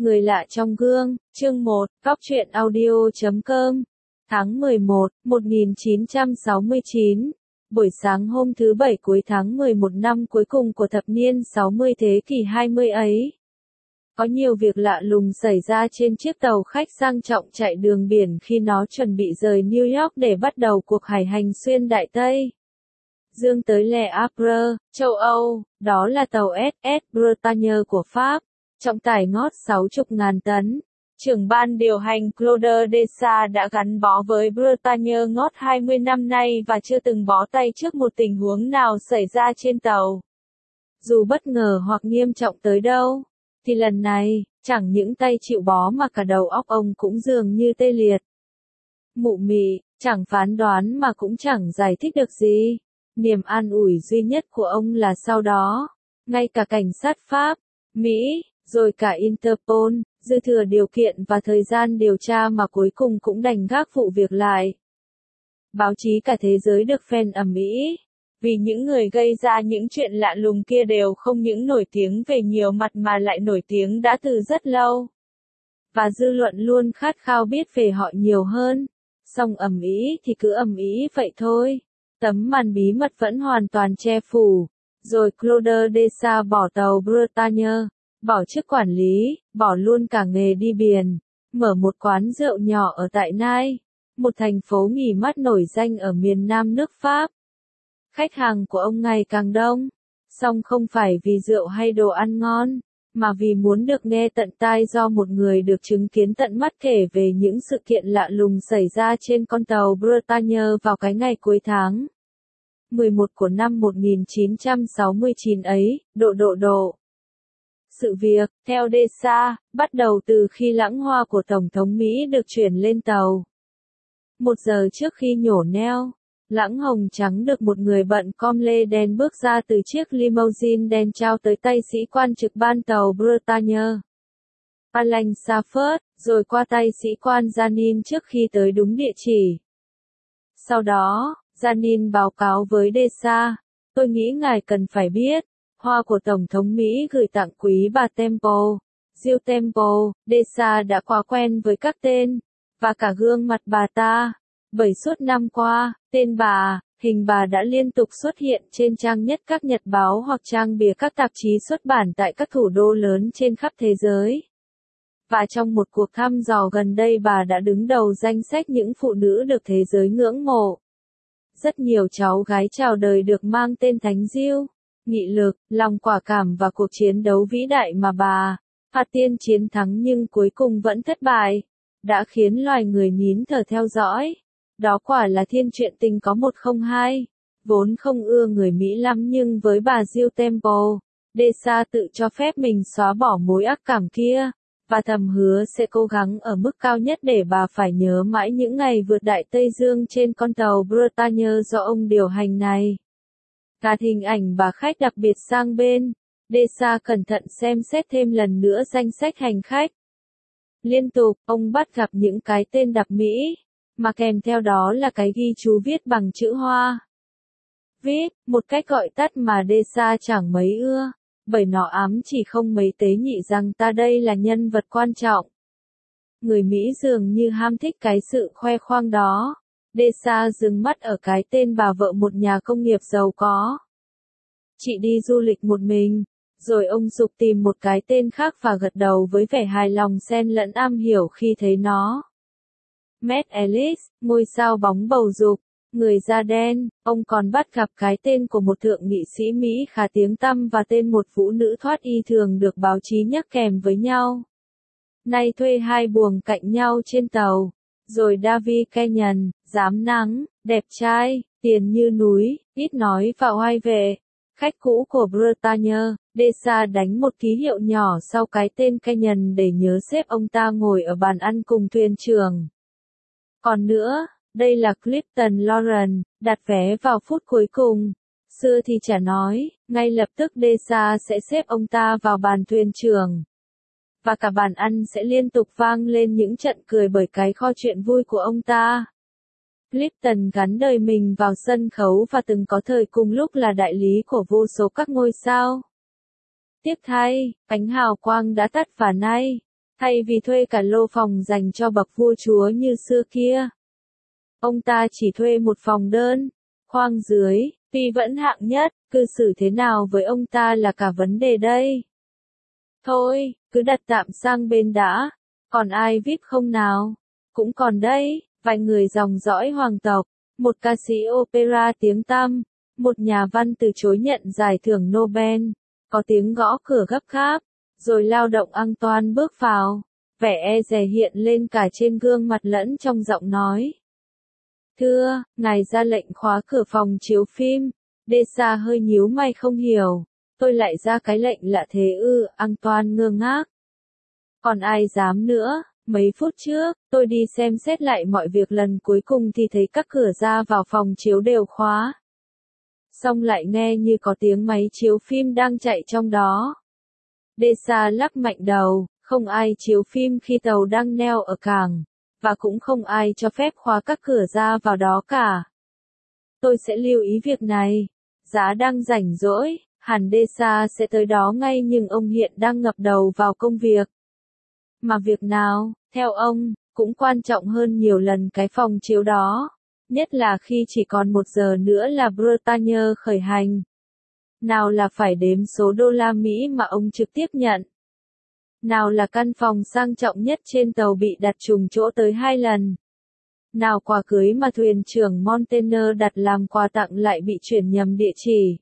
Người lạ trong gương, chương 1, Góc truyện audio.com. Tháng 11, 1969. Buổi sáng hôm thứ Bảy cuối tháng 11 năm cuối cùng của thập niên 60 thế kỷ 20 ấy. Có nhiều việc lạ lùng xảy ra trên chiếc tàu khách sang trọng chạy đường biển khi nó chuẩn bị rời New York để bắt đầu cuộc hải hành xuyên Đại Tây Dương tới Le Havre, châu Âu. Đó là tàu SS Bretagne của Pháp, trọng tải ngót 60.000 tấn. Trưởng ban điều hành Claude Dessart đã gắn bó với Bretagne ngót 20 năm nay và chưa từng bó tay trước một tình huống nào xảy ra trên tàu. Dù bất ngờ hoặc nghiêm trọng tới đâu, thì lần này, chẳng những tay chịu bó mà cả đầu óc ông cũng dường như tê liệt. Mụ mị, chẳng phán đoán mà cũng chẳng giải thích được gì. Niềm an ủi duy nhất của ông là sau đó, ngay cả cảnh sát Pháp, Mỹ, rồi cả Interpol, dư thừa điều kiện và thời gian điều tra mà cuối cùng cũng đành gác vụ việc lại. Báo chí cả thế giới được phen ầm ĩ, vì những người gây ra những chuyện lạ lùng kia đều không những nổi tiếng về nhiều mặt mà lại nổi tiếng đã từ rất lâu. Và dư luận luôn khát khao biết về họ nhiều hơn. Song ầm ĩ thì cứ ầm ĩ vậy thôi. Tấm màn bí mật vẫn hoàn toàn che phủ. Rồi Claude Dessart bỏ tàu Bretagne, bỏ chức quản lý, bỏ luôn cả nghề đi biển, mở một quán rượu nhỏ ở tại Nice, một thành phố nghỉ mát nổi danh ở miền Nam nước Pháp. Khách hàng của ông ngày càng đông, song không phải vì rượu hay đồ ăn ngon, mà vì muốn được nghe tận tai do một người được chứng kiến tận mắt kể về những sự kiện lạ lùng xảy ra trên con tàu Bretagne vào cái ngày cuối tháng 11 của năm 1969 ấy. Độ. Sự việc, theo Dessart, bắt đầu từ khi lãng hoa của Tổng thống Mỹ được chuyển lên tàu. 1 giờ trước khi nhổ neo, lãng hồng trắng được một người bận com lê đen bước ra từ chiếc limousine đen trao tới tay sĩ quan trực ban tàu Bretagne, Alain Saffert, rồi qua tay sĩ quan Janin trước khi tới đúng địa chỉ. Sau đó, Janin báo cáo với Dessart, tôi nghĩ ngài cần phải biết, hoa của Tổng thống Mỹ gửi tặng quý bà Temple, Jill Temple. Dessart đã quá quen với các tên, và cả gương mặt bà ta, bởi suốt năm qua, tên bà, hình bà đã liên tục xuất hiện trên trang nhất các nhật báo hoặc trang bìa các tạp chí xuất bản tại các thủ đô lớn trên khắp thế giới. Và trong một cuộc thăm dò gần đây bà đã đứng đầu danh sách những phụ nữ được thế giới ngưỡng mộ. Rất nhiều cháu gái chào đời được mang tên Thánh Jill. Nghị lực, lòng quả cảm và cuộc chiến đấu vĩ đại mà bà, Phạt Tiên chiến thắng nhưng cuối cùng vẫn thất bại, đã khiến loài người nín thở theo dõi. Đó quả là thiên truyện tình có 102. Vốn không ưa người Mỹ lắm nhưng với bà Jill Temple, Dessart tự cho phép mình xóa bỏ mối ác cảm kia, và thầm hứa sẽ cố gắng ở mức cao nhất để bà phải nhớ mãi những ngày vượt Đại Tây Dương trên con tàu Bretagne do ông điều hành này. Gạt hình ảnh bà khách đặc biệt sang bên, Dessart cẩn thận xem xét thêm lần nữa danh sách hành khách. Liên tục, ông bắt gặp những cái tên đặc Mỹ, mà kèm theo đó là cái ghi chú viết bằng chữ Hoa. VIP, một cách gọi tắt mà Dessart chẳng mấy ưa, bởi nó ám chỉ không mấy tế nhị rằng ta đây là nhân vật quan trọng. Người Mỹ dường như ham thích cái sự khoe khoang đó. Dessart dừng mắt ở cái tên bà vợ một nhà công nghiệp giàu có. Chị đi du lịch một mình, rồi ông giục tìm một cái tên khác và gật đầu với vẻ hài lòng xen lẫn am hiểu khi thấy nó. Matt Ellis, ngôi sao bóng bầu dục, người da đen. Ông còn bắt gặp cái tên của một thượng nghị sĩ Mỹ khá tiếng tăm và tên một phụ nữ thoát y thường được báo chí nhắc kèm với nhau. Nay thuê hai buồng cạnh nhau trên tàu. Rồi David Kenyon, dám nắng, đẹp trai, tiền như núi, ít nói và oai vệ. Khách cũ của Bretagne. Dessart đánh một ký hiệu nhỏ sau cái tên Kenyon để nhớ xếp ông ta ngồi ở bàn ăn cùng thuyền trưởng. Còn nữa, đây là Clifton Lauren, đặt vé vào phút cuối cùng. Xưa thì chả nói, ngay lập tức Dessart sẽ xếp ông ta vào bàn thuyền trưởng. Và cả bàn ăn sẽ liên tục vang lên những trận cười bởi cái kho chuyện vui của ông ta. Clifton gắn đời mình vào sân khấu và từng có thời cùng lúc là đại lý của vô số các ngôi sao. Tiếc thay, ánh hào quang đã tắt và nay, thay vì thuê cả lô phòng dành cho bậc vua chúa như xưa kia. Ông ta chỉ thuê một phòng đơn, khoang dưới, tuy vẫn hạng nhất, cư xử thế nào với ông ta là cả vấn đề đây. Thôi, cứ đặt tạm sang bên đã, còn ai VIP không nào? Cũng còn đấy, vài người dòng dõi hoàng tộc, một ca sĩ opera tiếng tăm, một nhà văn từ chối nhận giải thưởng Nobel, có tiếng gõ cửa gấp gáp, rồi lao động Antoine bước vào, vẻ e dè hiện lên cả trên gương mặt lẫn trong giọng nói. Thưa, ngài ra lệnh khóa cửa phòng chiếu phim, Desa hơi nhíu mày không hiểu, tôi lại ra cái lệnh lạ thế ư, Antoine ngơ ngác. Còn ai dám nữa, mấy phút trước, tôi đi xem xét lại mọi việc lần cuối cùng thì thấy các cửa ra vào phòng chiếu đều khóa. Xong lại nghe như có tiếng máy chiếu phim đang chạy trong đó. Desa lắc mạnh đầu, không ai chiếu phim khi tàu đang neo ở cảng, và cũng không ai cho phép khóa các cửa ra vào đó cả. Tôi sẽ lưu ý việc này. Giá đang rảnh rỗi, hẳn Desa sẽ tới đó ngay nhưng ông hiện đang ngập đầu vào công việc. Mà việc nào, theo ông, cũng quan trọng hơn nhiều lần cái phòng chiếu đó. Nhất là khi chỉ còn 1 giờ nữa là Bretagne khởi hành. Nào là phải đếm số đô la Mỹ mà ông trực tiếp nhận. Nào là căn phòng sang trọng nhất trên tàu bị đặt trùng chỗ tới 2 lần. Nào quà cưới mà thuyền trưởng Montaigne đặt làm quà tặng lại bị chuyển nhầm địa chỉ.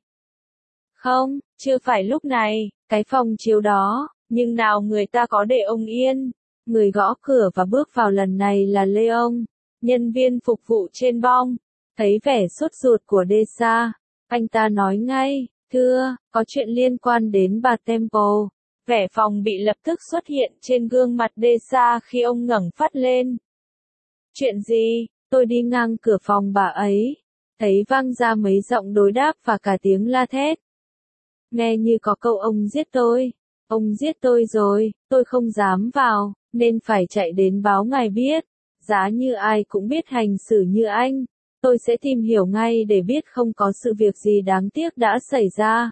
Không, chưa phải lúc này, cái phòng chiếu đó, nhưng nào người ta có để ông yên. Người gõ cửa và bước vào lần này là Leon, nhân viên phục vụ trên bong. Thấy vẻ sốt ruột của Desa, anh ta nói ngay, thưa, có chuyện liên quan đến bà Temple. Vẻ phòng bị lập tức xuất hiện trên gương mặt Desa khi ông ngẩng phát lên. Chuyện gì? Tôi đi ngang cửa phòng bà ấy, thấy vang ra mấy giọng đối đáp và cả tiếng la thét. Nghe như có câu ông giết tôi rồi, tôi không dám vào, nên phải chạy đến báo ngài biết. Giá như ai cũng biết hành xử như anh, tôi sẽ tìm hiểu ngay để biết không có sự việc gì đáng tiếc đã xảy ra.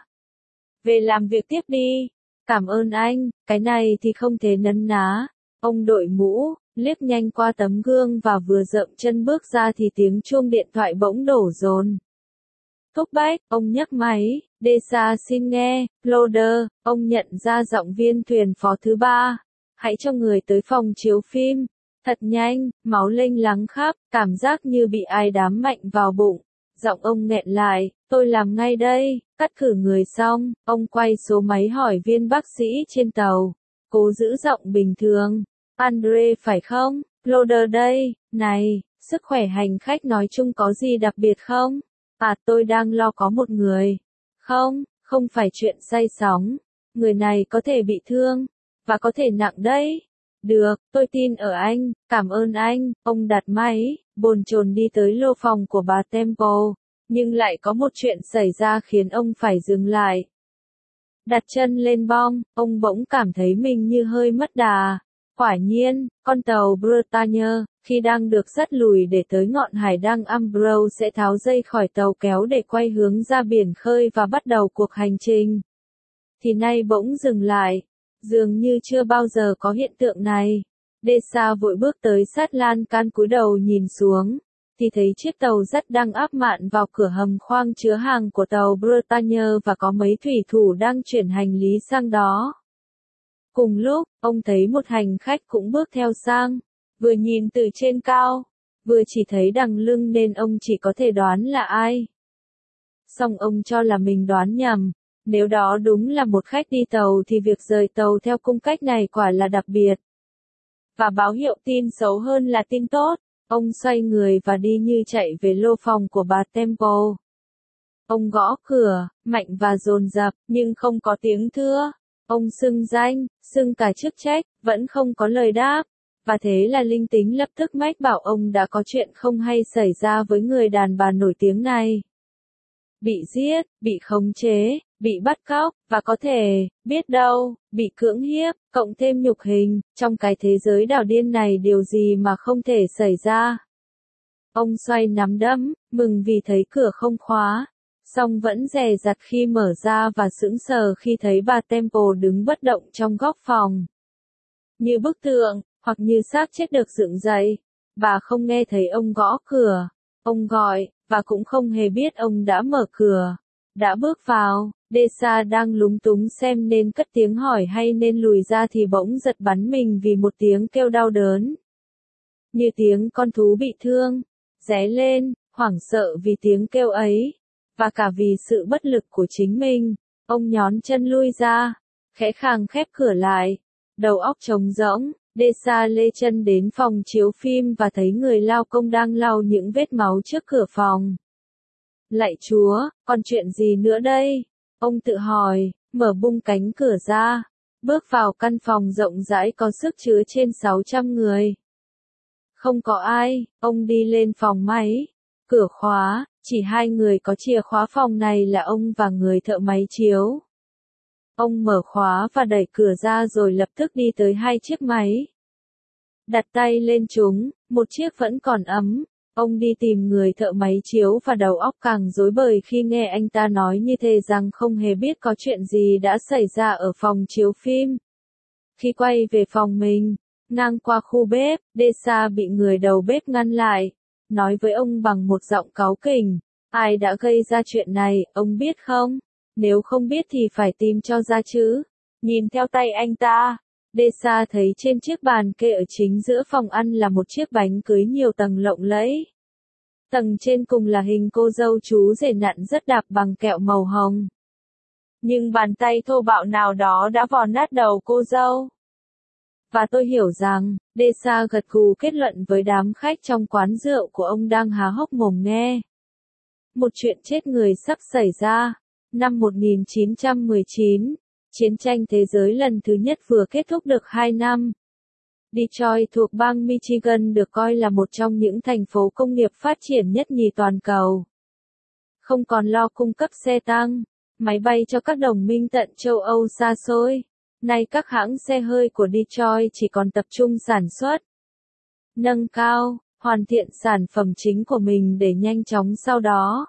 Về làm việc tiếp đi. Cảm ơn anh, cái này thì không thể nấn ná. Ông đội mũ, liếc nhanh qua tấm gương và vừa dậm chân bước ra thì tiếng chuông điện thoại bỗng đổ dồn. Thúc bách, ông nhấc máy, Desa xin nghe, Loader, ông nhận ra giọng viên thuyền phó thứ 3. Hãy cho người tới phòng chiếu phim. Thật nhanh, máu lênh láng khắp, cảm giác như bị ai đám mạnh vào bụng. Giọng ông nghẹn lại, tôi làm ngay đây, cắt cử người xong, ông quay số máy hỏi viên bác sĩ trên tàu. Cố giữ giọng bình thường. Andre phải không? Loader đây, này, sức khỏe hành khách nói chung có gì đặc biệt không? À tôi đang lo có một người. Không phải chuyện say sóng. Người này có thể bị thương, và có thể nặng đấy. Được, tôi tin ở anh, cảm ơn anh, ông đặt máy, bồn chồn đi tới lô phòng của bà Temple, nhưng lại có một chuyện xảy ra khiến ông phải dừng lại. Đặt chân lên bong, ông bỗng cảm thấy mình như hơi mất đà. Quả nhiên, con tàu Bretagne, khi đang được dắt lùi để tới ngọn hải đăng Ambrose sẽ tháo dây khỏi tàu kéo để quay hướng ra biển khơi và bắt đầu cuộc hành trình. Thì nay bỗng dừng lại. Dường như chưa bao giờ có hiện tượng này. Desa vội bước tới sát lan can cúi đầu nhìn xuống, thì thấy chiếc tàu dắt đang áp mạn vào cửa hầm khoang chứa hàng của tàu Bretagne và có mấy thủy thủ đang chuyển hành lý sang đó. Cùng lúc, ông thấy một hành khách cũng bước theo sang, vừa nhìn từ trên cao, vừa chỉ thấy đằng lưng nên ông chỉ có thể đoán là ai. Song ông cho là mình đoán nhầm. Nếu đó đúng là một khách đi tàu thì việc rời tàu theo cung cách này quả là đặc biệt. Và báo hiệu tin xấu hơn là tin tốt. Ông xoay người và đi như chạy về lô phòng của bà Temple. Ông gõ cửa, mạnh và dồn dập, nhưng không có tiếng thưa. Ông xưng danh, xưng cả chức trách, vẫn không có lời đáp. Và thế là linh tính lập tức mách bảo ông đã có chuyện không hay xảy ra với người đàn bà nổi tiếng này. Bị giết, bị khống chế, bị bắt cóc, và có thể, biết đâu, bị cưỡng hiếp, cộng thêm nhục hình, trong cái thế giới đảo điên này điều gì mà không thể xảy ra. Ông xoay nắm đấm, mừng vì thấy cửa không khóa, song vẫn dè dặt khi mở ra và sững sờ khi thấy bà Temple đứng bất động trong góc phòng. như bức tượng, hoặc như xác chết được dựng dậy. Bà không nghe thấy ông gõ cửa, ông gọi, và cũng không hề biết ông đã mở cửa, đã bước vào. Desa đang lúng túng xem nên cất tiếng hỏi hay nên lùi ra thì bỗng giật bắn mình vì một tiếng kêu đau đớn. Như tiếng con thú bị thương, ré lên, hoảng sợ vì tiếng kêu ấy, và cả vì sự bất lực của chính mình. Ông nhón chân lui ra, khẽ khàng khép cửa lại, đầu óc trống rỗng. Desa lê chân đến phòng chiếu phim và thấy người lao công đang lau những vết máu trước cửa phòng. Lạy Chúa, còn chuyện gì nữa đây? Ông tự hỏi, mở bung cánh cửa ra, bước vào căn phòng rộng rãi có sức chứa trên 600 người. Không có ai, ông đi lên phòng máy, cửa khóa, chỉ hai người có chìa khóa phòng này là ông và người thợ máy chiếu. Ông mở khóa và đẩy cửa ra rồi lập tức đi tới hai chiếc máy. Đặt tay lên chúng, một chiếc vẫn còn ấm. Ông đi tìm người thợ máy chiếu và đầu óc càng rối bời khi nghe anh ta nói như thế rằng không hề biết có chuyện gì đã xảy ra ở phòng chiếu phim. Khi quay về phòng mình, ngang qua khu bếp, Desa bị người đầu bếp ngăn lại, nói với ông bằng một giọng cáu kỉnh, ai đã gây ra chuyện này, ông biết không? Nếu không biết thì phải tìm cho ra chứ. Nhìn theo tay anh ta, Desa thấy trên chiếc bàn kê ở chính giữa phòng ăn là một chiếc bánh cưới nhiều tầng lộng lẫy. Tầng trên cùng là hình cô dâu chú rể nặn rất đặc bằng kẹo màu hồng. Nhưng bàn tay thô bạo nào đó đã vò nát đầu cô dâu. Và tôi hiểu rằng, Desa gật gù kết luận với đám khách trong quán rượu của ông đang há hốc mồm nghe. Một chuyện chết người sắp xảy ra. Năm 1919, chiến tranh thế giới lần thứ nhất vừa kết thúc được 2 năm. Detroit thuộc bang Michigan được coi là một trong những thành phố công nghiệp phát triển nhất nhì toàn cầu. Không còn lo cung cấp xe tăng, máy bay cho các đồng minh tận châu Âu xa xôi. Nay các hãng xe hơi của Detroit chỉ còn tập trung sản xuất, nâng cao, hoàn thiện sản phẩm chính của mình để nhanh chóng sau đó.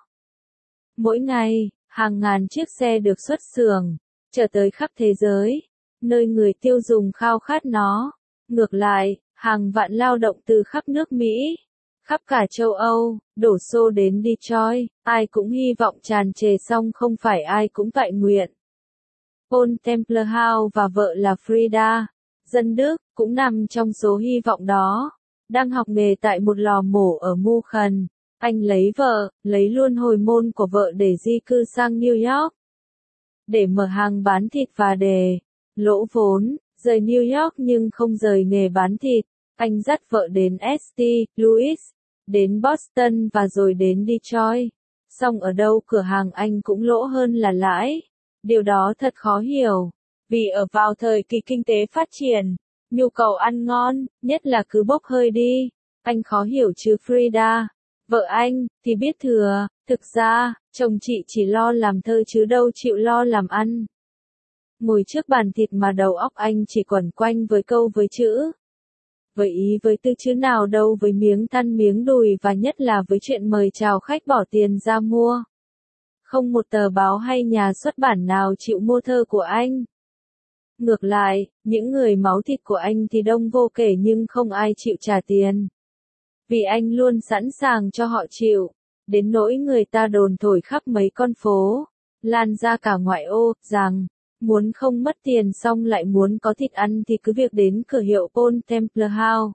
Mỗi ngày, hàng ngàn chiếc xe được xuất xưởng, chở tới khắp thế giới, nơi người tiêu dùng khao khát nó. Ngược lại, hàng vạn lao động từ khắp nước Mỹ, khắp cả châu Âu, đổ xô đến Detroit, ai cũng hy vọng tràn trề song không phải ai cũng toại nguyện. Paul Templehouse và vợ là Frida, dân Đức, cũng nằm trong số hy vọng đó. Đang học nghề tại một lò mổ ở München, anh lấy vợ, lấy luôn hồi môn của vợ để di cư sang New York. Để mở hàng bán thịt và để lỗ vốn, rời New York nhưng không rời nghề bán thịt. Anh dắt vợ đến St. Louis, đến Boston và rồi đến Detroit. Song ở đâu cửa hàng anh cũng lỗ hơn là lãi. Điều đó thật khó hiểu. Vì ở vào thời kỳ kinh tế phát triển, nhu cầu ăn ngon, nhất là cứ bốc hơi đi. Anh khó hiểu chứ Frida. Vợ anh, thì biết thừa, thực ra, chồng chị chỉ lo làm thơ chứ đâu chịu lo làm ăn. Ngồi trước bàn thịt mà đầu óc anh chỉ quẩn quanh với câu với chữ. Với ý với tư chữ nào đâu với miếng than miếng đùi và nhất là với chuyện mời chào khách bỏ tiền ra mua. Không một tờ báo hay nhà xuất bản nào chịu mua thơ của anh. Ngược lại, những người máu thịt của anh thì đông vô kể nhưng không ai chịu trả tiền. Vì anh luôn sẵn sàng cho họ chịu, đến nỗi người ta đồn thổi khắp mấy con phố, lan ra cả ngoại ô, rằng, muốn không mất tiền xong lại muốn có thịt ăn thì cứ việc đến cửa hiệu Paul Templehouse.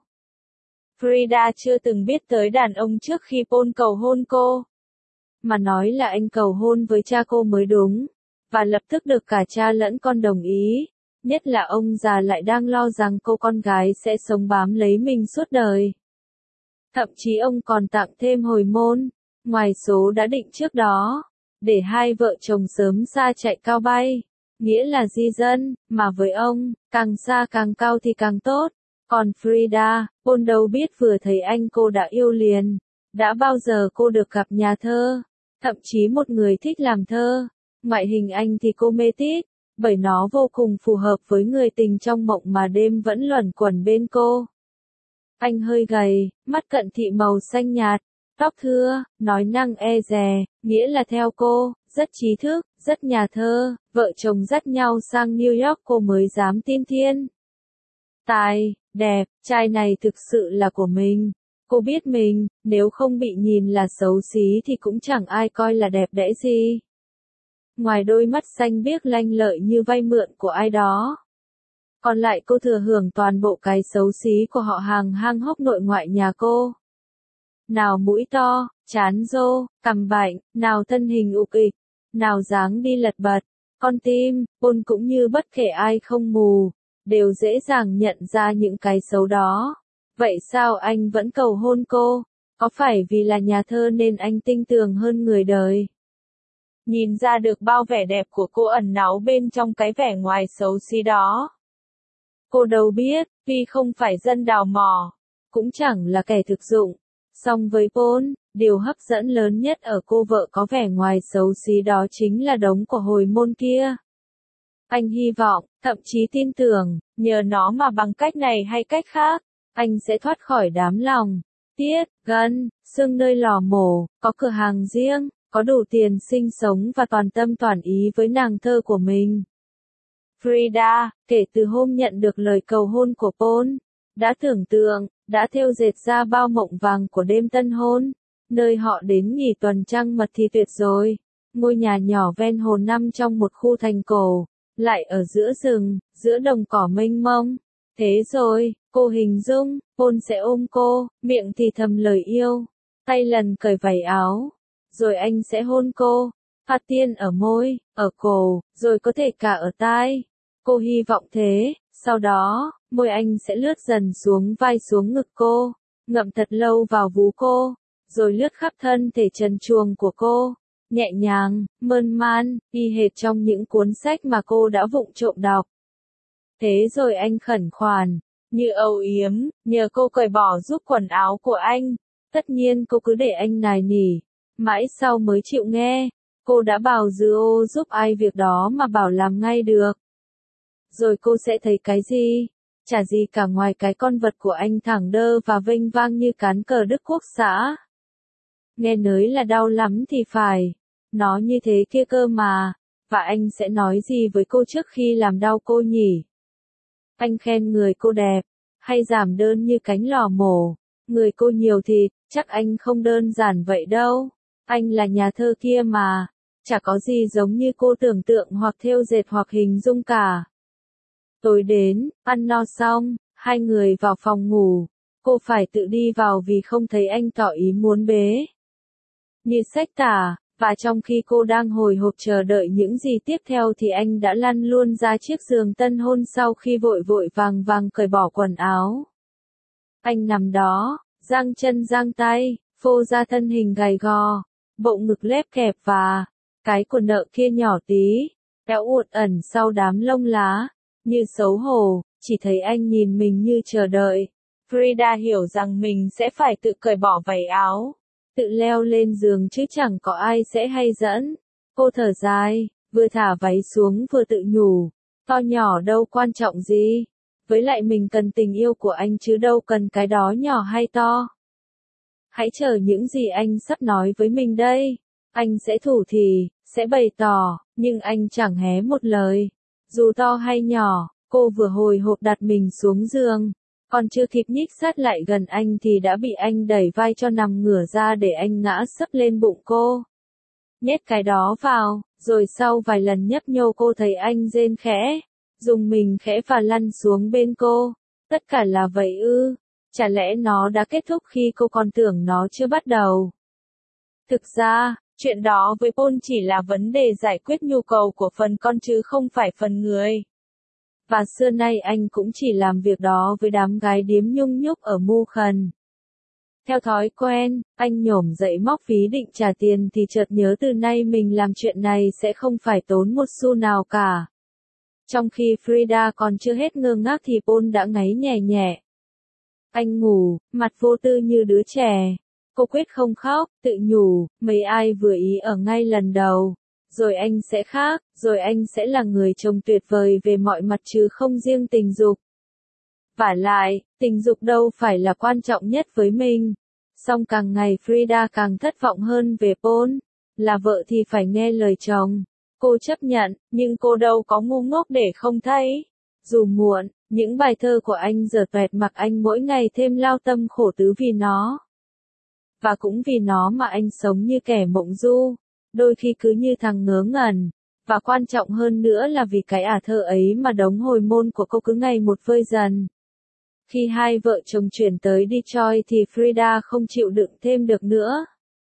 Frida chưa từng biết tới đàn ông trước khi Paul cầu hôn cô. Mà nói là anh cầu hôn với cha cô mới đúng, và lập tức được cả cha lẫn con đồng ý. Nhất là ông già lại đang lo rằng cô con gái sẽ sống bám lấy mình suốt đời. Thậm chí ông còn tặng thêm hồi môn, ngoài số đã định trước đó, để hai vợ chồng sớm xa chạy cao bay, nghĩa là di dân, mà với ông, càng xa càng cao thì càng tốt. Còn Frida, Paul đâu biết vừa thấy anh cô đã yêu liền, đã bao giờ cô được gặp nhà thơ, thậm chí một người thích làm thơ. Ngoại hình anh thì cô mê tít, bởi nó vô cùng phù hợp với người tình trong mộng mà đêm vẫn luẩn quẩn bên cô. Anh hơi gầy, mắt cận thị màu xanh nhạt, tóc thưa, nói năng e dè, nghĩa là theo cô, rất trí thức, rất nhà thơ, vợ chồng dắt nhau sang New York cô mới dám tin thiên. tài, đẹp, trai này thực sự là của mình. Cô biết mình, nếu không bị nhìn là xấu xí thì cũng chẳng ai coi là đẹp đẽ gì. Ngoài đôi mắt xanh biếc lanh lợi như vay mượn của ai đó. Còn lại cô thừa hưởng toàn bộ cái xấu xí của họ hàng hang hốc nội ngoại nhà cô. Nào mũi to, trán rô, cằm bạnh, nào thân hình ục ịch, nào dáng đi lật bật. Con tim, Paul cũng như bất kể ai không mù, đều dễ dàng nhận ra những cái xấu đó. Vậy sao anh vẫn cầu hôn cô? Có phải vì là nhà thơ nên anh tinh tường hơn người đời? Nhìn ra được bao vẻ đẹp của cô ẩn náu bên trong cái vẻ ngoài xấu xí đó. Cô đâu biết, vì không phải dân đào mỏ, cũng chẳng là kẻ thực dụng. Song với Paul, điều hấp dẫn lớn nhất ở cô vợ có vẻ ngoài xấu xí đó chính là đống của hồi môn kia. Anh hy vọng, thậm chí tin tưởng, nhờ nó mà bằng cách này hay cách khác, anh sẽ thoát khỏi đám lòng, tiết, gân, xương nơi lò mổ, có cửa hàng riêng, có đủ tiền sinh sống và toàn tâm toàn ý với nàng thơ của mình. Frida, kể từ hôm nhận được lời cầu hôn của Paul, đã tưởng tượng, đã thêu dệt ra bao mộng vàng của đêm tân hôn, nơi họ đến nghỉ tuần trăng mật thì tuyệt rồi. Ngôi nhà nhỏ ven hồ nằm trong một khu thành cổ, lại ở giữa rừng, giữa đồng cỏ mênh mông. Thế rồi, cô hình dung, Paul sẽ ôm cô, miệng thì thầm lời yêu, tay lần cởi váy áo, rồi anh sẽ hôn cô, phát tiên ở môi, ở cổ, rồi có thể cả ở tai. Cô hy vọng thế, sau đó, môi anh sẽ lướt dần xuống vai xuống ngực cô, ngậm thật lâu vào vú cô, rồi lướt khắp thân thể trần truồng của cô, nhẹ nhàng, mơn man, y hệt trong những cuốn sách mà cô đã vụng trộm đọc. Thế rồi anh khẩn khoản, như âu yếm, nhờ cô cởi bỏ giúp quần áo của anh. Tất nhiên cô cứ để anh nài nỉ, mãi sau mới chịu nghe. Cô đã bảo Dư giúp ai việc đó mà bảo làm ngay được. Rồi cô sẽ thấy cái gì? Chả gì cả ngoài cái con vật của anh thẳng đơ và vênh vang như cán cờ Đức Quốc xã. Nghe nới là đau lắm thì phải. Nó như thế kia cơ mà. Và anh sẽ nói gì với cô trước khi làm đau cô nhỉ? Anh khen người cô đẹp, hay giảm đơn như cánh lò mổ. Người cô nhiều thịt, chắc anh không đơn giản vậy đâu. Anh là nhà thơ kia mà. Chả có gì giống như cô tưởng tượng hoặc thêu dệt hoặc hình dung cả. Tối đến, ăn no xong, hai người vào phòng ngủ. Cô phải tự đi vào vì không thấy anh tỏ ý muốn bế. Như sách tả, và trong khi cô đang hồi hộp chờ đợi những gì tiếp theo thì anh đã lăn luôn ra chiếc giường tân hôn sau khi vội vội vàng vàng cởi bỏ quần áo. Anh nằm đó, giang chân giang tay, phô ra thân hình gầy gò, bộ ngực lép kẹp và cái của nợ kia nhỏ tí, éo uột ẩn sau đám lông lá, như xấu hổ, chỉ thấy anh nhìn mình như chờ đợi. Frida hiểu rằng mình sẽ phải tự cởi bỏ váy áo, tự leo lên giường chứ chẳng có ai sẽ hay dẫn. Cô thở dài, vừa thả váy xuống vừa tự nhủ, to nhỏ đâu quan trọng gì, với lại mình cần tình yêu của anh chứ đâu cần cái đó nhỏ hay to. Hãy chờ những gì anh sắp nói với mình đây. Anh sẽ thủ thỉ, sẽ bày tỏ, nhưng anh chẳng hé một lời. Dù to hay nhỏ, cô vừa hồi hộp đặt mình xuống giường. Còn chưa kịp nhích sát lại gần anh thì đã bị anh đẩy vai cho nằm ngửa ra để anh ngã sấp lên bụng cô. Nhét cái đó vào, rồi sau vài lần nhấp nhô cô thấy anh rên khẽ, dùng mình khẽ và lăn xuống bên cô. Tất cả là vậy ư? Chả lẽ nó đã kết thúc khi cô còn tưởng nó chưa bắt đầu? Thực ra, chuyện đó với Paul chỉ là vấn đề giải quyết nhu cầu của phần con chứ không phải phần người. Và xưa nay anh cũng chỉ làm việc đó với đám gái điếm nhung nhúc ở Mu Khần. Theo thói quen, anh nhổm dậy móc ví định trả tiền thì chợt nhớ từ nay mình làm chuyện này sẽ không phải tốn một xu nào cả. Trong khi Frida còn chưa hết ngơ ngác thì Paul đã ngáy nhẹ nhẹ. Anh ngủ, mặt vô tư như đứa trẻ. Cô quyết không khóc, tự nhủ, mấy ai vừa ý ở ngay lần đầu. Rồi anh sẽ khác, rồi anh sẽ là người chồng tuyệt vời về mọi mặt chứ không riêng tình dục. Vả lại, tình dục đâu phải là quan trọng nhất với mình. Song càng ngày Frida càng thất vọng hơn về Paul. Là vợ thì phải nghe lời chồng. Cô chấp nhận, nhưng cô đâu có ngu ngốc để không thấy. Dù muộn, Những bài thơ của anh dở tuẹt mặc anh mỗi ngày thêm lao tâm khổ tứ vì nó. Và cũng vì nó mà anh sống như kẻ mộng du, đôi khi cứ như thằng ngớ ngẩn. Và quan trọng hơn nữa là vì cái thơ ấy mà đống hồi môn của cô cứ ngày một vơi dần. Khi hai vợ chồng chuyển tới Detroit thì Frida không chịu đựng thêm được nữa.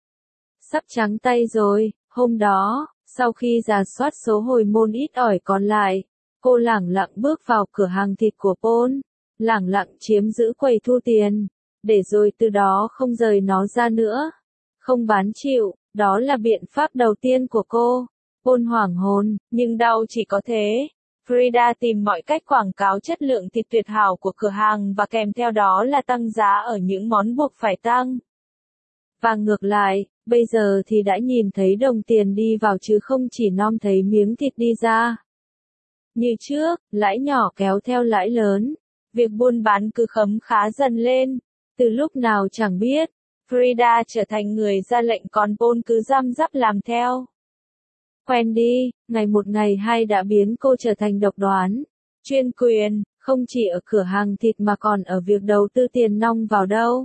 Sắp trắng tay rồi, hôm đó, sau khi rà soát số hồi môn ít ỏi còn lại, cô lẳng lặng bước vào cửa hàng thịt của Paul, lẳng lặng chiếm giữ quầy thu tiền, để rồi từ đó không rời nó ra nữa. Không bán chịu, đó là biện pháp đầu tiên của cô. Paul hoảng hồn, nhưng đau chỉ có thế. Frida tìm mọi cách quảng cáo chất lượng thịt tuyệt hảo của cửa hàng và kèm theo đó là tăng giá ở những món buộc phải tăng. Và ngược lại, bây giờ thì đã nhìn thấy đồng tiền đi vào chứ không chỉ nom thấy miếng thịt đi ra. Như trước, lãi nhỏ kéo theo lãi lớn. Việc buôn bán cứ khấm khá dần lên. Từ lúc nào chẳng biết, Frida trở thành người ra lệnh còn Paul cứ răm rắp làm theo. Quen đi, ngày một ngày hai đã biến cô trở thành độc đoán, chuyên quyền, không chỉ ở cửa hàng thịt mà còn ở việc đầu tư tiền nong vào đâu.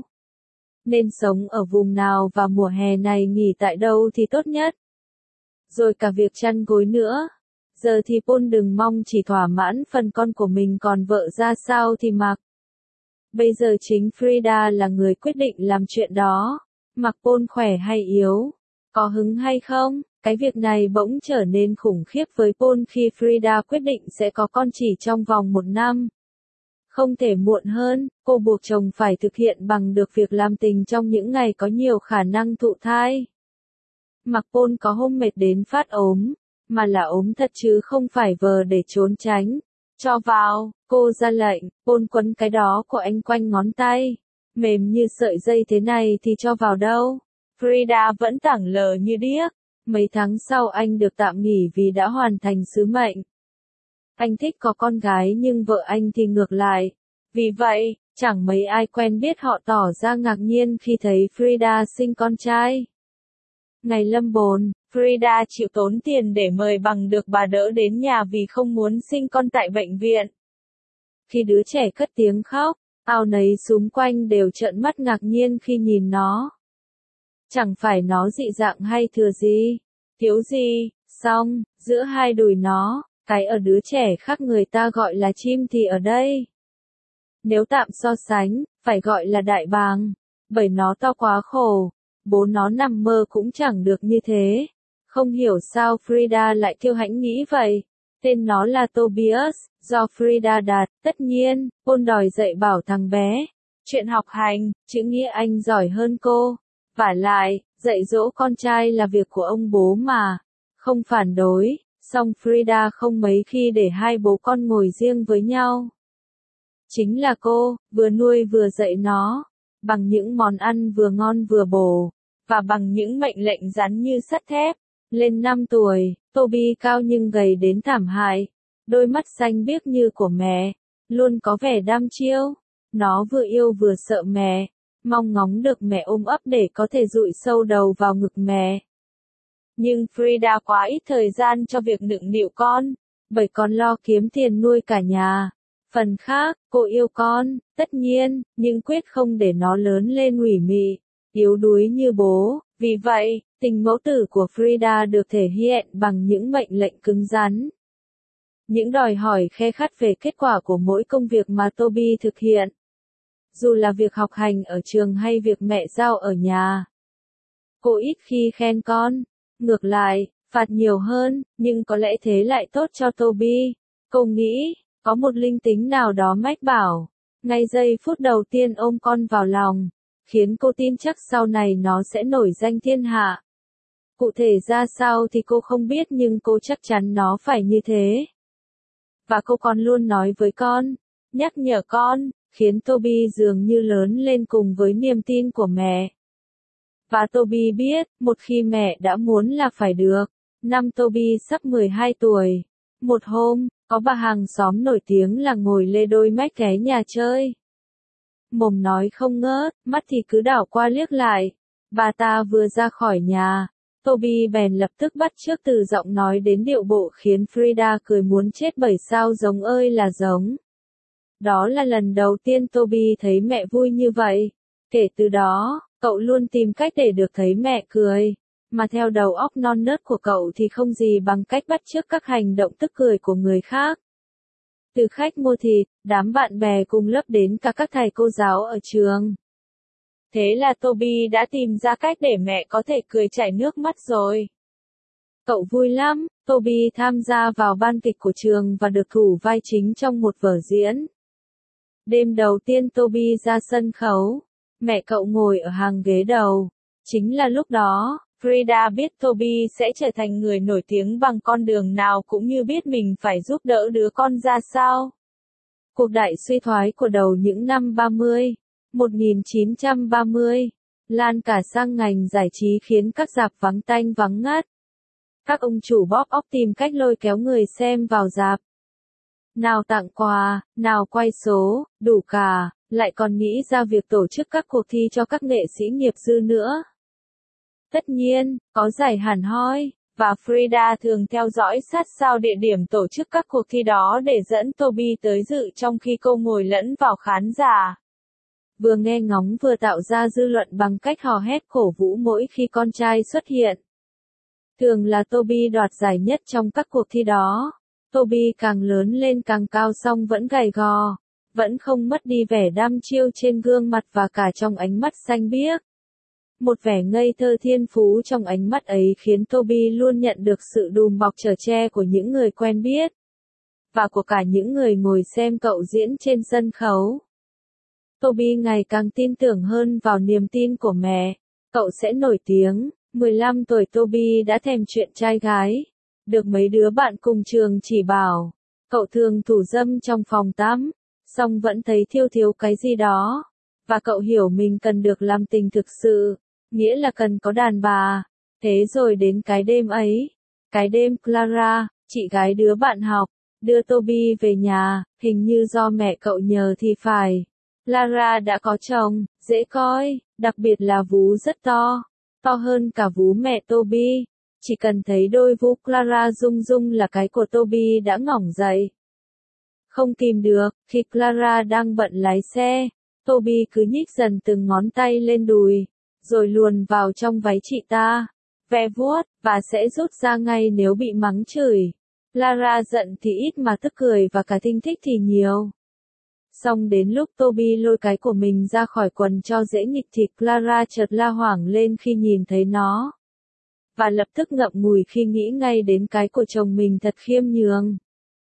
Nên sống ở vùng nào và mùa hè này nghỉ tại đâu thì tốt nhất. Rồi cả việc chăn gối nữa. Giờ thì Paul đừng mong chỉ thỏa mãn phần con của mình còn vợ ra sao thì mặc. Bây giờ chính Frida là người quyết định làm chuyện đó. Mặc Paul khỏe hay yếu, có hứng hay không, cái việc này bỗng trở nên khủng khiếp với Paul khi Frida quyết định sẽ có con chỉ trong vòng 1 năm. Không thể muộn hơn, cô buộc chồng phải thực hiện bằng được việc làm tình trong những ngày có nhiều khả năng thụ thai. Mặc Paul có hôm mệt đến phát ốm, mà là ốm thật chứ không phải vờ để trốn tránh. Cho vào, cô ra lệnh, Paul quấn cái đó của anh quanh ngón tay. Mềm như sợi dây thế này thì cho vào đâu? Frida vẫn tảng lờ như điếc. Mấy tháng sau anh được tạm nghỉ vì đã hoàn thành sứ mệnh. Anh thích có con gái nhưng vợ anh thì ngược lại. Vì vậy, chẳng mấy ai quen biết họ tỏ ra ngạc nhiên khi thấy Frida sinh con trai. Ngày lâm bồn, Frida chịu tốn tiền để mời bằng được bà đỡ đến nhà vì không muốn sinh con tại bệnh viện. Khi đứa trẻ cất tiếng khóc, ao nấy xung quanh đều trợn mắt ngạc nhiên khi nhìn nó. Chẳng phải nó dị dạng hay thừa gì, thiếu gì, xong, giữa hai đùi nó, cái ở đứa trẻ khác người ta gọi là chim thì ở đây. Nếu tạm so sánh, phải gọi là đại bàng, bởi nó to quá khổ, bố nó nằm mơ cũng chẳng được như thế. Không hiểu sao Frida lại kiêu hãnh nghĩ vậy. Tên nó là Tobias, do Frida đặt, tất nhiên, Paul đòi dạy bảo thằng bé. Chuyện học hành, chữ nghĩa Anh giỏi hơn cô. Vả lại, dạy dỗ con trai là việc của ông bố mà. Không phản đối, song Frida không mấy khi để hai bố con ngồi riêng với nhau. Chính là cô, vừa nuôi vừa dạy nó, bằng những món ăn vừa ngon vừa bổ, và bằng những mệnh lệnh rắn như sắt thép. Lên 5 tuổi, Toby cao nhưng gầy đến thảm hại, đôi mắt xanh biếc như của mẹ, luôn có vẻ đăm chiêu. Nó vừa yêu vừa sợ mẹ, mong ngóng được mẹ ôm ấp để có thể dụi sâu đầu vào ngực mẹ. Nhưng Frida quá ít thời gian cho việc nựng nịu con, bởi con lo kiếm tiền nuôi cả nhà. Phần khác, cô yêu con, tất nhiên, nhưng quyết không để nó lớn lên ủy mị, yếu đuối như bố. Vì vậy, tình mẫu tử của Frida được thể hiện bằng những mệnh lệnh cứng rắn. Những đòi hỏi khe khắt về kết quả của mỗi công việc mà Toby thực hiện. Dù là việc học hành ở trường hay việc mẹ giao ở nhà. Cô ít khi khen con. Ngược lại, phạt nhiều hơn, nhưng có lẽ thế lại tốt cho Toby. Cô nghĩ, có một linh tính nào đó mách bảo, ngay giây phút đầu tiên ôm con vào lòng, khiến cô tin chắc sau này nó sẽ nổi danh thiên hạ. Cụ thể ra sao thì cô không biết nhưng cô chắc chắn nó phải như thế. Và cô còn luôn nói với con, nhắc nhở con, khiến Toby dường như lớn lên cùng với niềm tin của mẹ. Và Toby biết, một khi mẹ đã muốn là phải được. Năm Toby sắp 12 tuổi. Một hôm, có bà hàng xóm nổi tiếng là ngồi lê đôi mách ghé nhà chơi. Mồm nói không ngớt, mắt thì cứ đảo qua liếc lại. Bà ta vừa ra khỏi nhà, Toby bèn lập tức bắt chước từ giọng nói đến điệu bộ khiến Frida cười muốn chết bởi sao giống ơi là giống. Đó là lần đầu tiên Toby thấy mẹ vui như vậy. Kể từ đó, cậu luôn tìm cách để được thấy mẹ cười. Mà theo đầu óc non nớt của cậu thì không gì bằng cách bắt chước các hành động tức cười của người khác. Từ khách mua thịt, đám bạn bè cùng lớp đến cả các thầy cô giáo ở trường. Thế là Toby đã tìm ra cách để mẹ có thể cười chảy nước mắt rồi. Cậu vui lắm, Toby tham gia vào ban kịch của trường và được thủ vai chính trong một vở diễn. Đêm đầu tiên Toby ra sân khấu, mẹ cậu ngồi ở hàng ghế đầu. Chính là lúc đó, Frida biết Toby sẽ trở thành người nổi tiếng bằng con đường nào cũng như biết mình phải giúp đỡ đứa con ra sao. Cuộc đại suy thoái của đầu những năm 30, 1930, lan cả sang ngành giải trí khiến các rạp vắng tanh vắng ngắt. Các ông chủ bóp óc tìm cách lôi kéo người xem vào rạp. Nào tặng quà, nào quay số, đủ cả, lại còn nghĩ ra việc tổ chức các cuộc thi cho các nghệ sĩ nghiệp dư nữa. Tất nhiên, có giải hẳn hoi, và Frida thường theo dõi sát sao địa điểm tổ chức các cuộc thi đó để dẫn Toby tới dự trong khi cô ngồi lẫn vào khán giả. Vừa nghe ngóng vừa tạo ra dư luận bằng cách hò hét cổ vũ mỗi khi con trai xuất hiện. Thường là Toby đoạt giải nhất trong các cuộc thi đó. Toby càng lớn lên càng cao song vẫn gầy gò, vẫn không mất đi vẻ đăm chiêu trên gương mặt và cả trong ánh mắt xanh biếc. Một vẻ ngây thơ thiên phú trong ánh mắt ấy khiến Toby luôn nhận được sự đùm bọc chở che của những người quen biết, và của cả những người ngồi xem cậu diễn trên sân khấu. Toby ngày càng tin tưởng hơn vào niềm tin của mẹ, cậu sẽ nổi tiếng. 15 tuổi Toby đã thèm chuyện trai gái. Được mấy đứa bạn cùng trường chỉ bảo, cậu thường thủ dâm trong phòng tắm, song vẫn thấy thiếu cái gì đó. Và cậu hiểu mình cần được làm tình thực sự, nghĩa là cần có đàn bà. Thế rồi đến cái đêm ấy, cái đêm Clara, chị gái đứa bạn học, đưa Toby về nhà, hình như do mẹ cậu nhờ thì phải. Clara đã có chồng, dễ coi, đặc biệt là vú rất to. To hơn cả vú mẹ Toby. Chỉ cần thấy đôi vú Clara rung rung là cái của Toby đã ngỏng dậy. Không kìm được, khi Clara đang bận lái xe, Toby cứ nhích dần từng ngón tay lên đùi, rồi luồn vào trong váy chị ta, ve vuốt, và sẽ rút ra ngay nếu bị mắng chửi. Clara giận thì ít mà tức cười và cả thinh thích thì nhiều. Xong đến lúc Toby lôi cái của mình ra khỏi quần cho dễ nghịch thì Clara chợt la hoảng lên khi nhìn thấy nó. Và lập tức ngậm ngùi khi nghĩ ngay đến cái của chồng mình thật khiêm nhường.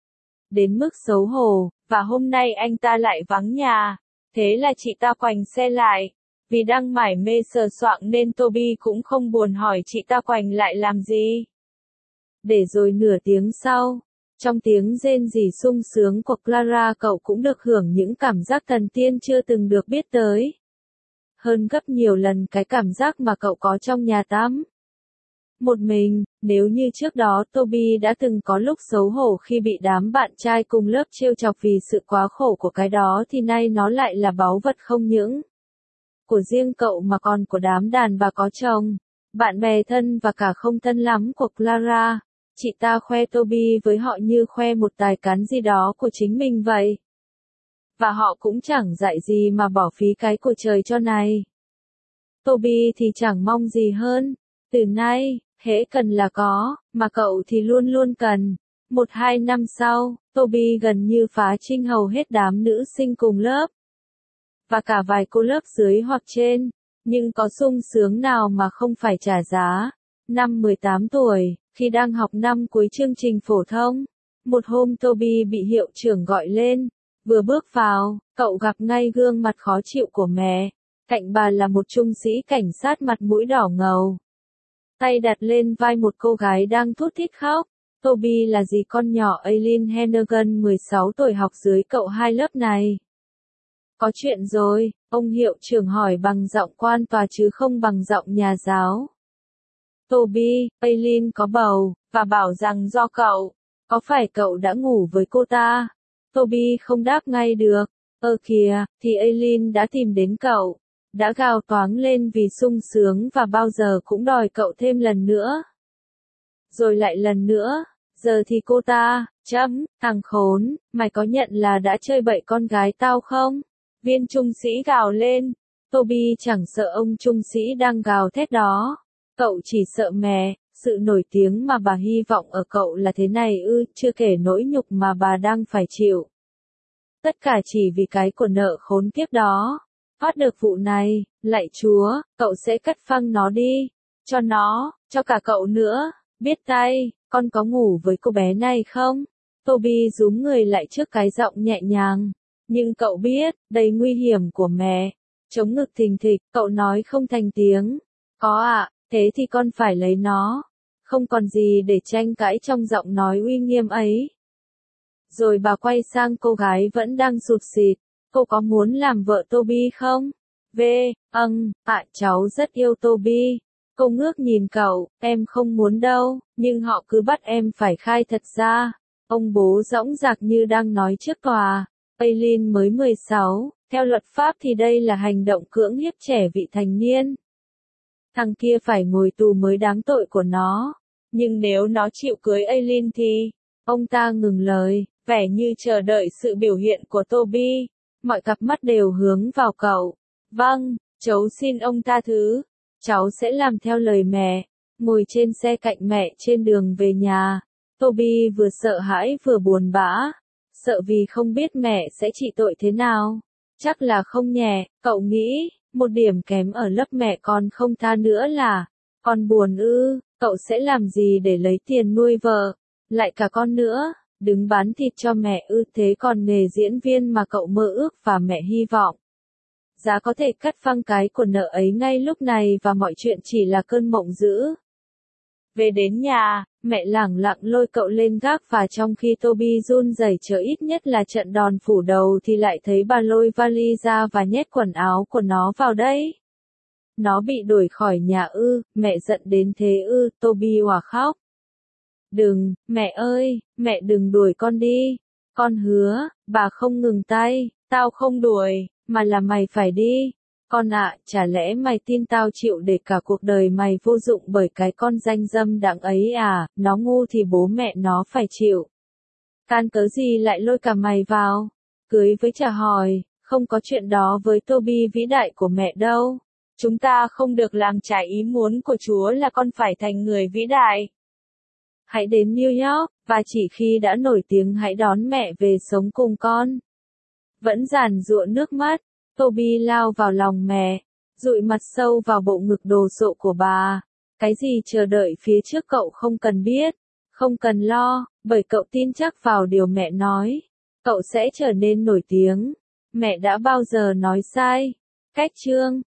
Đến mức xấu hổ, và hôm nay anh ta lại vắng nhà. Thế là chị ta quành xe lại. Vì đang mải mê sờ soạng nên Toby cũng không buồn hỏi chị ta quành lại làm gì. Để rồi nửa tiếng sau, trong tiếng rên rỉ sung sướng của Clara cậu cũng được hưởng những cảm giác thần tiên chưa từng được biết tới. Hơn gấp nhiều lần cái cảm giác mà cậu có trong nhà tắm. Một mình, nếu như trước đó Toby đã từng có lúc xấu hổ khi bị đám bạn trai cùng lớp trêu chọc vì sự quá khổ của cái đó thì nay nó lại là báu vật không những của riêng cậu mà còn của đám đàn bà có chồng, bạn bè thân và cả không thân lắm của Clara. Chị ta khoe Toby với họ như khoe một tài cán gì đó của chính mình vậy. Và họ cũng chẳng dạy gì mà bỏ phí cái của trời cho này. Toby thì chẳng mong gì hơn. Từ nay, hễ cần là có, mà cậu thì luôn luôn cần. 1-2 năm sau, Toby gần như phá trinh hầu hết đám nữ sinh cùng lớp. Và cả vài cô lớp dưới hoặc trên. Nhưng có sung sướng nào mà không phải trả giá. Năm 18 tuổi, khi đang học năm cuối chương trình phổ thông, một hôm Toby bị hiệu trưởng gọi lên. Vừa bước vào, cậu gặp ngay gương mặt khó chịu của mẹ. Cạnh bà là một trung sĩ cảnh sát mặt mũi đỏ ngầu. Tay đặt lên vai một cô gái đang thút thít khóc. Toby là dì con nhỏ Aileen Hennigan 16 tuổi học dưới cậu 2 lớp này. Có chuyện rồi, ông hiệu trưởng hỏi bằng giọng quan tòa chứ không bằng giọng nhà giáo. Toby, Aileen có bầu, và bảo rằng do cậu. Có phải cậu đã ngủ với cô ta? Toby không đáp ngay được. Kìa, thì Aileen đã tìm đến cậu. Đã gào toáng lên vì sung sướng và bao giờ cũng đòi cậu thêm lần nữa. Rồi lại lần nữa, giờ thì cô ta, Thằng khốn, mày có nhận là đã chơi bậy con gái tao không? Viên trung sĩ gào lên. Toby chẳng sợ ông trung sĩ đang gào thét đó. Cậu chỉ sợ mẹ, sự nổi tiếng mà bà hy vọng ở cậu là thế này ư, chưa kể nỗi nhục mà bà đang phải chịu. Tất cả chỉ vì cái của nợ khốn kiếp đó. Thoát được vụ này, lạy Chúa, cậu sẽ cắt phăng nó đi. Cho nó, cho cả cậu nữa. Biết tay, con có ngủ với cô bé này không? Toby rúm người lại trước cái giọng nhẹ nhàng. Nhưng cậu biết, đây nguy hiểm của mẹ. Chống ngực thình thịch, cậu nói không thành tiếng. Có ạ, thế thì con phải lấy nó. Không còn gì để tranh cãi trong giọng nói uy nghiêm ấy. Rồi bà quay sang cô gái vẫn đang sụt sịt. Cô có muốn làm vợ Toby không? Cháu rất yêu Toby. Cô ngước nhìn cậu, em không muốn đâu, nhưng họ cứ bắt em phải khai thật ra. Ông bố dõng dạc như đang nói trước tòa. Aileen mới 16, theo luật pháp thì đây là hành động cưỡng hiếp trẻ vị thành niên. Thằng kia phải ngồi tù mới đáng tội của nó. Nhưng nếu nó chịu cưới Aileen thì... Ông ta ngừng lời, vẻ như chờ đợi sự biểu hiện của Toby. Mọi cặp mắt đều hướng vào cậu. Vâng, cháu xin ông tha thứ. Cháu sẽ làm theo lời mẹ. Ngồi trên xe cạnh mẹ trên đường về nhà. Toby vừa sợ hãi vừa buồn bã. Sợ vì không biết mẹ sẽ trị tội thế nào. Chắc là không nhẹ, cậu nghĩ. Một điểm kém ở lớp mẹ con không tha nữa là. Con buồn ư, cậu sẽ làm gì để lấy tiền nuôi vợ. Lại cả con nữa. Đứng bán thịt cho mẹ ư, thế còn nghề diễn viên mà cậu mơ ước và mẹ hy vọng. Giá có thể cắt phăng cái của nợ ấy ngay lúc này và mọi chuyện chỉ là cơn mộng dữ. Về đến nhà, mẹ lẳng lặng lôi cậu lên gác và trong khi Toby run rẩy chờ ít nhất là trận đòn phủ đầu thì lại thấy bà lôi vali ra và nhét quần áo của nó vào đấy. Nó bị đuổi khỏi nhà ư, mẹ giận đến thế ư, Toby òa khóc. Đừng, mẹ ơi, mẹ đừng đuổi con đi. Con hứa, bà không ngừng tay, tao không đuổi, mà là mày phải đi. Con ạ, chả lẽ mày tin tao chịu để cả cuộc đời mày vô dụng bởi cái con danh dâm đặng ấy à, nó ngu thì bố mẹ nó phải chịu. Can cớ gì lại lôi cả mày vào? Cưới với chả hỏi, không có chuyện đó với Toby vĩ đại của mẹ đâu. Chúng ta không được làm trái ý muốn của Chúa là con phải thành người vĩ đại. Hãy đến New York, và chỉ khi đã nổi tiếng hãy đón mẹ về sống cùng con. Vẫn giàn giụa nước mắt, Toby lao vào lòng mẹ, dụi mặt sâu vào bộ ngực đồ sộ của bà. Cái gì chờ đợi phía trước cậu không cần biết, không cần lo, bởi cậu tin chắc vào điều mẹ nói. Cậu sẽ trở nên nổi tiếng. Mẹ đã bao giờ nói sai? Cách chương